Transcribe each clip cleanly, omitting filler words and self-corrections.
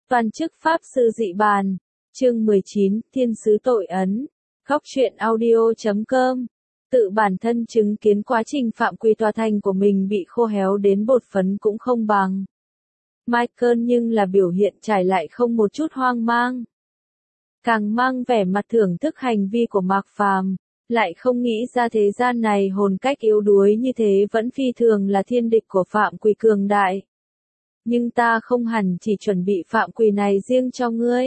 Toàn chức Pháp Sư Dị Bàn, chương 19, Thiên Sứ Tội Ấn, Góc truyện audio.com. Tự bản thân chứng kiến quá trình phạm quy tòa thành của mình bị khô héo đến bột phấn cũng không bằng. Michael nhưng là biểu hiện trải lại không một chút hoang mang. Càng mang vẻ mặt thưởng thức hành vi của Mạc Phàm, lại không nghĩ ra thế gian này hồn cách yếu đuối như thế vẫn phi thường là thiên địch của phạm quy cường đại. Nhưng ta không hẳn chỉ chuẩn bị phạm quy này riêng cho ngươi.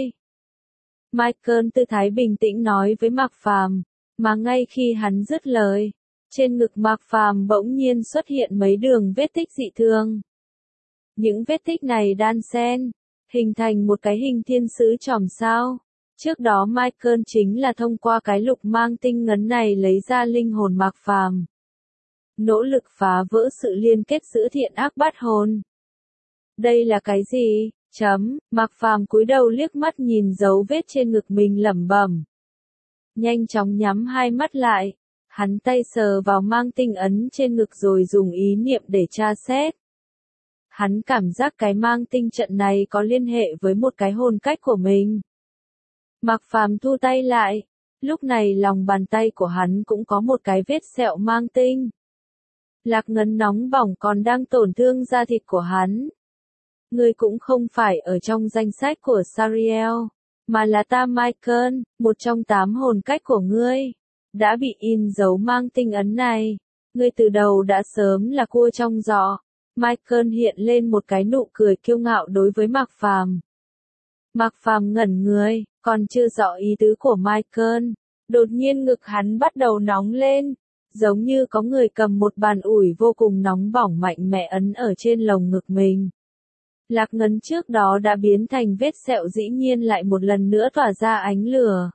Michael tư thái bình tĩnh nói với Mạc Phàm, mà ngay khi hắn dứt lời, trên ngực Mạc Phàm bỗng nhiên xuất hiện mấy đường vết tích dị thường. Những vết tích này đan xen, hình thành một cái hình thiên sứ chòm sao. Trước đó Michael chính là thông qua cái lục mang tinh ngấn này lấy ra linh hồn Mạc Phàm, nỗ lực phá vỡ sự liên kết giữa thiện ác bát hồn. Đây là cái gì? Mạc Phàm cúi đầu liếc mắt nhìn dấu vết trên ngực mình lẩm bẩm. Nhanh chóng nhắm hai mắt lại, hắn tay sờ vào mang tinh ấn trên ngực rồi dùng ý niệm để tra xét. Hắn cảm giác cái mang tinh trận này có liên hệ với một cái hồn cách của mình. Mạc Phàm thu tay lại, lúc này lòng bàn tay của hắn cũng có một cái vết sẹo mang tinh. Lạc ngấn nóng bỏng còn đang tổn thương da thịt của hắn. Ngươi cũng không phải ở trong danh sách của Sariel, mà là ta Michael, một trong 8 hồn cách của ngươi, đã bị in dấu mang tinh ấn này. Ngươi từ đầu đã sớm là cua trong giỏ. Michael hiện lên một cái nụ cười kiêu ngạo đối với Mạc Phàm. Mạc Phàm ngẩn người, còn chưa rõ ý tứ của Michael. Đột nhiên ngực hắn bắt đầu nóng lên, giống như có người cầm một bàn ủi vô cùng nóng bỏng mạnh mẽ ấn ở trên lồng ngực mình. Lạc ngấn trước đó đã biến thành vết sẹo dĩ nhiên lại một lần nữa tỏa ra ánh lửa.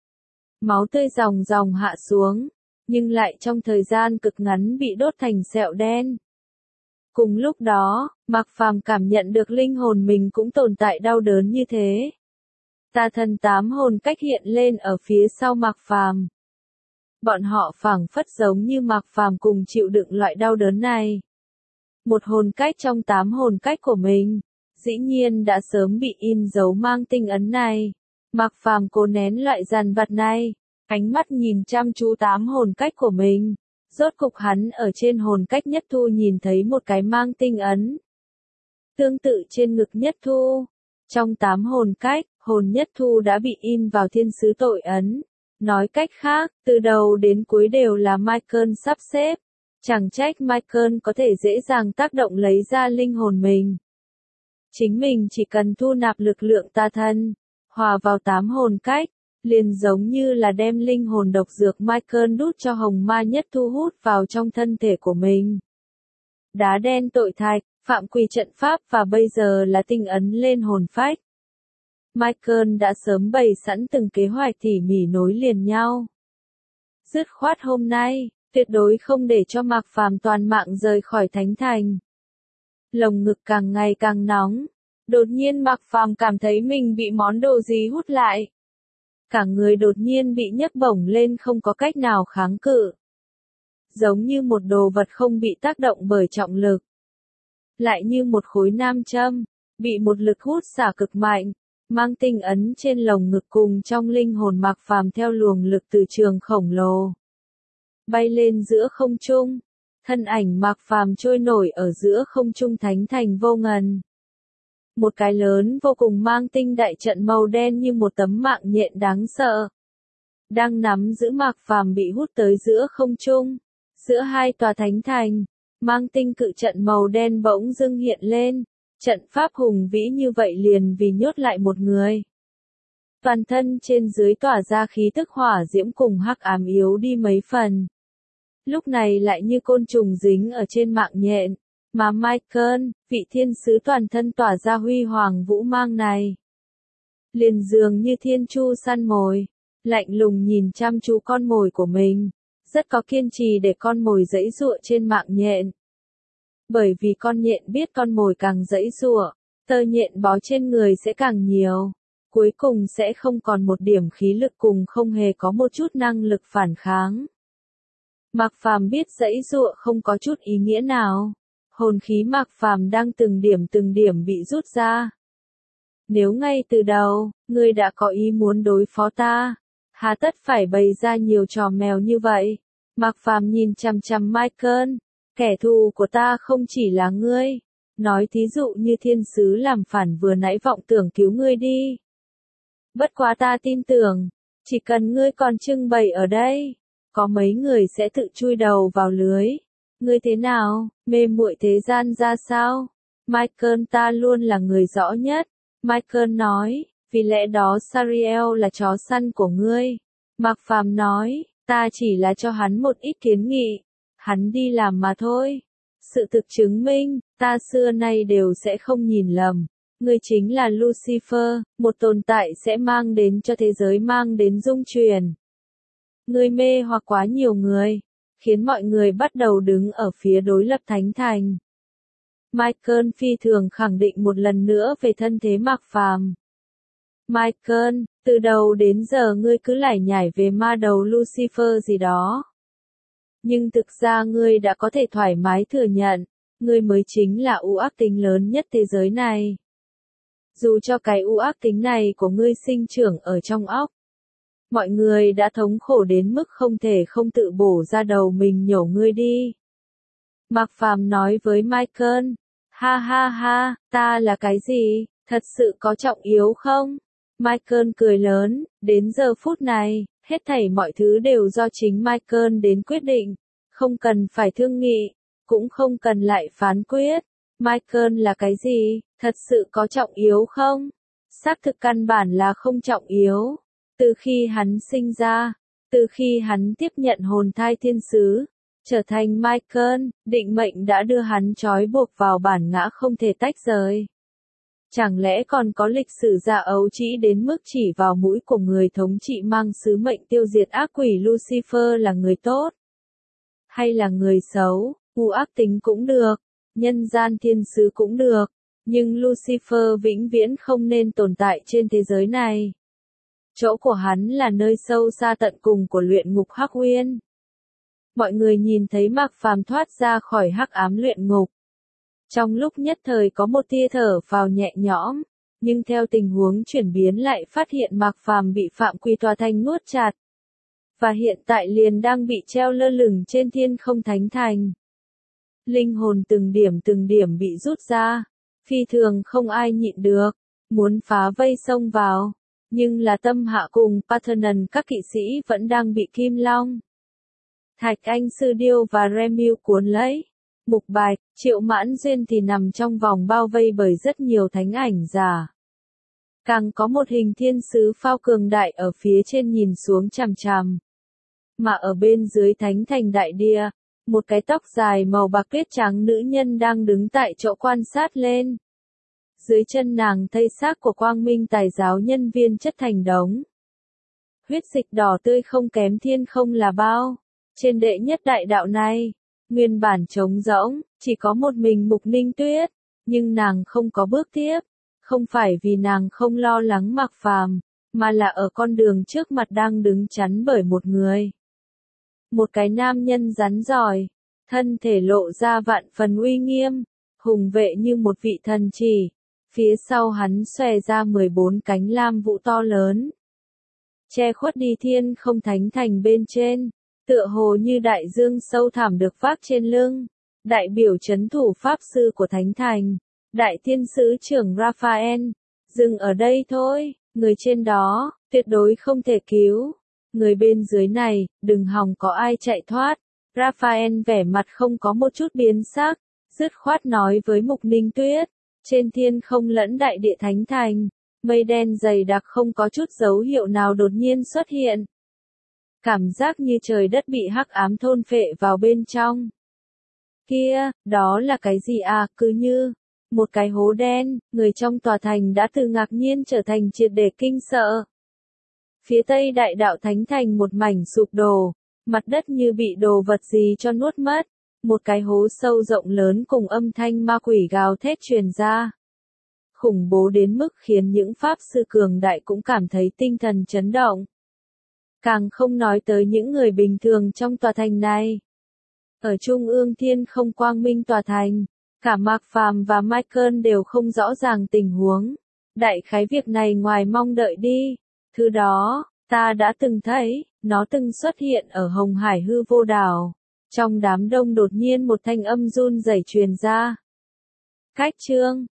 Máu tươi ròng ròng hạ xuống, nhưng lại trong thời gian cực ngắn bị đốt thành sẹo đen. Cùng lúc đó, Mạc Phàm cảm nhận được linh hồn mình cũng tồn tại đau đớn như thế. Tà thần 8 hồn cách hiện lên ở phía sau Mạc Phàm. Bọn họ phảng phất giống như Mạc Phàm cùng chịu đựng loại đau đớn này. Một hồn cách trong 8 hồn cách của mình, dĩ nhiên đã sớm bị in dấu mang tinh ấn này. Mạc Phàm cố nén loại dằn vặt này, ánh mắt nhìn chăm chú 8 hồn cách của mình. Rốt cục hắn ở trên hồn cách Nhất Thu nhìn thấy một cái mang tinh ấn. Tương tự trên ngực Nhất Thu. Trong 8 hồn cách, hồn Nhất Thu đã bị in vào thiên sứ tội ấn. Nói cách khác, từ đầu đến cuối đều là Michael sắp xếp. Chẳng trách Michael có thể dễ dàng tác động lấy ra linh hồn mình. Chính mình chỉ cần thu nạp lực lượng tà thân, hòa vào 8 hồn cách, liền giống như là đem linh hồn độc dược Michael đút cho hồng ma Nhất Thu hút vào trong thân thể của mình. Đá đen tội thạch, phạm quy trận pháp và bây giờ là tinh ấn lên hồn phách. Michael đã sớm bày sẵn từng kế hoạch tỉ mỉ nối liền nhau. Dứt khoát hôm nay, tuyệt đối không để cho Mạc Phàm toàn mạng rời khỏi thánh thành. Lồng ngực càng ngày càng nóng. Đột nhiên Mạc Phàm cảm thấy mình bị món đồ gì hút lại. Cả người đột nhiên bị nhấc bổng lên không có cách nào kháng cự. Giống như một đồ vật không bị tác động bởi trọng lực. Lại như một khối nam châm, bị một lực hút xả cực mạnh, mang tinh ấn trên lồng ngực cùng trong linh hồn Mạc Phàm theo luồng lực từ trường khổng lồ. Bay lên giữa không trung, thân ảnh Mạc Phàm trôi nổi ở giữa không trung thánh thành vô ngần. Một cái lớn vô cùng mang tinh đại trận màu đen như một tấm mạng nhện đáng sợ. Đang nắm giữ Mạc Phàm bị hút tới giữa không trung. Giữa hai tòa thánh thành, mang tinh cự trận màu đen bỗng dưng hiện lên. Trận pháp hùng vĩ như vậy liền vì nhốt lại một người. Toàn thân trên dưới tỏa ra khí tức hỏa diễm cùng hắc ám yếu đi mấy phần. Lúc này lại như côn trùng dính ở trên mạng nhện. Mà Michael, vị thiên sứ toàn thân tỏa ra huy hoàng vũ mang này, liền dường như thiên chu săn mồi, lạnh lùng nhìn chăm chú con mồi của mình, rất có kiên trì để con mồi giãy giụa trên mạng nhện. Bởi vì con nhện biết con mồi càng giãy giụa, tơ nhện bó trên người sẽ càng nhiều, cuối cùng sẽ không còn một điểm khí lực cùng không hề có một chút năng lực phản kháng. Mạc Phàm biết giãy giụa không có chút ý nghĩa nào. Hồn khí Mạc Phàm đang từng điểm bị rút ra. Nếu ngay từ đầu, ngươi đã có ý muốn đối phó ta, hà tất phải bày ra nhiều trò mèo như vậy. Mạc Phàm nhìn chằm chằm Michael, kẻ thù của ta không chỉ là ngươi. Nói thí dụ như thiên sứ làm phản vừa nãy vọng tưởng cứu ngươi đi. Bất quá ta tin tưởng, chỉ cần ngươi còn trưng bày ở đây, có mấy người sẽ tự chui đầu vào lưới. Ngươi thế nào, mê muội thế gian ra sao? Michael, ta luôn là người rõ nhất. Michael nói, vì lẽ đó Sariel là chó săn của ngươi. Mạc Phàm nói, ta chỉ là cho hắn một ít kiến nghị. Hắn đi làm mà thôi. Sự thực chứng minh, ta xưa nay đều sẽ không nhìn lầm. Ngươi chính là Lucifer, một tồn tại sẽ mang đến cho thế giới mang đến dung truyền. Ngươi mê hoặc quá nhiều người, khiến mọi người bắt đầu đứng ở phía đối lập Thánh Thành. Michael phi thường khẳng định một lần nữa về thân thế Mạc Phàm. Michael, từ đầu đến giờ ngươi cứ lải nhải về ma đầu Lucifer gì đó. Nhưng thực ra ngươi đã có thể thoải mái thừa nhận, ngươi mới chính là u ác tính lớn nhất thế giới này. Dù cho cái u ác tính này của ngươi sinh trưởng ở trong óc, mọi người đã thống khổ đến mức không thể không tự bổ ra đầu mình nhổ ngươi đi. Mạc Phàm nói với Michael, ha ha ha, ta là cái gì, thật sự có trọng yếu không? Michael cười lớn, đến giờ phút này, hết thảy mọi thứ đều do chính Michael đến quyết định, không cần phải thương nghị, cũng không cần lại phán quyết. Michael là cái gì, thật sự có trọng yếu không? Xác thực căn bản là không trọng yếu. Từ khi hắn sinh ra, từ khi hắn tiếp nhận hồn thai thiên sứ, trở thành Michael, định mệnh đã đưa hắn trói buộc vào bản ngã không thể tách rời. Chẳng lẽ còn có lịch sử dạ ấu trĩ đến mức chỉ vào mũi của người thống trị mang sứ mệnh tiêu diệt ác quỷ Lucifer là người tốt? Hay là người xấu, u ác tính cũng được, nhân gian thiên sứ cũng được, nhưng Lucifer vĩnh viễn không nên tồn tại trên thế giới này. Chỗ của hắn là nơi sâu xa tận cùng của luyện ngục Hắc Uyên. Mọi người nhìn thấy Mạc Phàm thoát ra khỏi hắc ám luyện ngục. Trong lúc nhất thời có một tia thở phào nhẹ nhõm, nhưng theo tình huống chuyển biến lại phát hiện Mạc Phàm bị Phạm Quy Tòa Thành nuốt chặt. Và hiện tại liền đang bị treo lơ lửng trên thiên không Thánh Thành. Linh hồn từng điểm bị rút ra, phi thường không ai nhịn được, muốn phá vây xông vào, nhưng là Tâm Hạ cùng Parthenon các kỵ sĩ vẫn đang bị Kim Long, Thạch Anh Sư Điêu và Remiu cuốn lấy. Mục Bạch, Triệu Mãn Duyên thì nằm trong vòng bao vây bởi rất nhiều thánh ảnh giả. Càng có một hình thiên sứ phao cường đại ở phía trên nhìn xuống chằm chằm. Mà ở bên dưới Thánh Thành đại địa, một cái tóc dài màu bạc tuyết trắng nữ nhân đang đứng tại chỗ quan sát lên. Dưới chân nàng thây xác của Quang Minh Tài giáo nhân viên chất thành đống. Huyết dịch đỏ tươi không kém thiên không là bao. Trên đệ nhất đại đạo này, nguyên bản trống rỗng, chỉ có một mình Mục Ninh Tuyết, nhưng nàng không có bước tiếp, không phải vì nàng không lo lắng Mạc Phàm, mà là ở con đường trước mặt đang đứng chắn bởi một người. Một cái nam nhân rắn giỏi, thân thể lộ ra vạn phần uy nghiêm, hùng vệ như một vị thần chỉ, phía sau hắn xòe ra 14 cánh lam vũ to lớn, che khuất đi thiên không Thánh Thành bên trên. Tựa hồ như đại dương sâu thẳm được vác trên lưng, đại biểu trấn thủ pháp sư của Thánh Thành, đại thiên sứ trưởng Raphael, dừng ở đây thôi, người trên đó, tuyệt đối không thể cứu, người bên dưới này, đừng hòng có ai chạy thoát. Raphael vẻ mặt không có một chút biến sắc, dứt khoát nói với Mục Ninh Tuyết, trên thiên không lẫn đại địa Thánh Thành, mây đen dày đặc không có chút dấu hiệu nào đột nhiên xuất hiện. Cảm giác như trời đất bị hắc ám thôn phệ vào bên trong. Kia, đó là cái gì à, cứ như một cái hố đen, người trong tòa thành đã từ ngạc nhiên trở thành triệt để kinh sợ. Phía tây đại đạo Thánh Thành một mảnh sụp đổ, mặt đất như bị đồ vật gì cho nuốt mất, một cái hố sâu rộng lớn cùng âm thanh ma quỷ gào thét truyền ra. Khủng bố đến mức khiến những pháp sư cường đại cũng cảm thấy tinh thần chấn động. Càng không nói tới những người bình thường trong tòa thành này. Ở trung ương thiên không Quang Minh tòa thành, cả Mạc Phàm và Michael đều không rõ ràng tình huống. Đại khái việc này ngoài mong đợi đi. Thứ đó, ta đã từng thấy, nó từng xuất hiện ở Hồng Hải Hư Vô Đảo. Trong đám đông đột nhiên một thanh âm run rẩy truyền ra. Khách trương,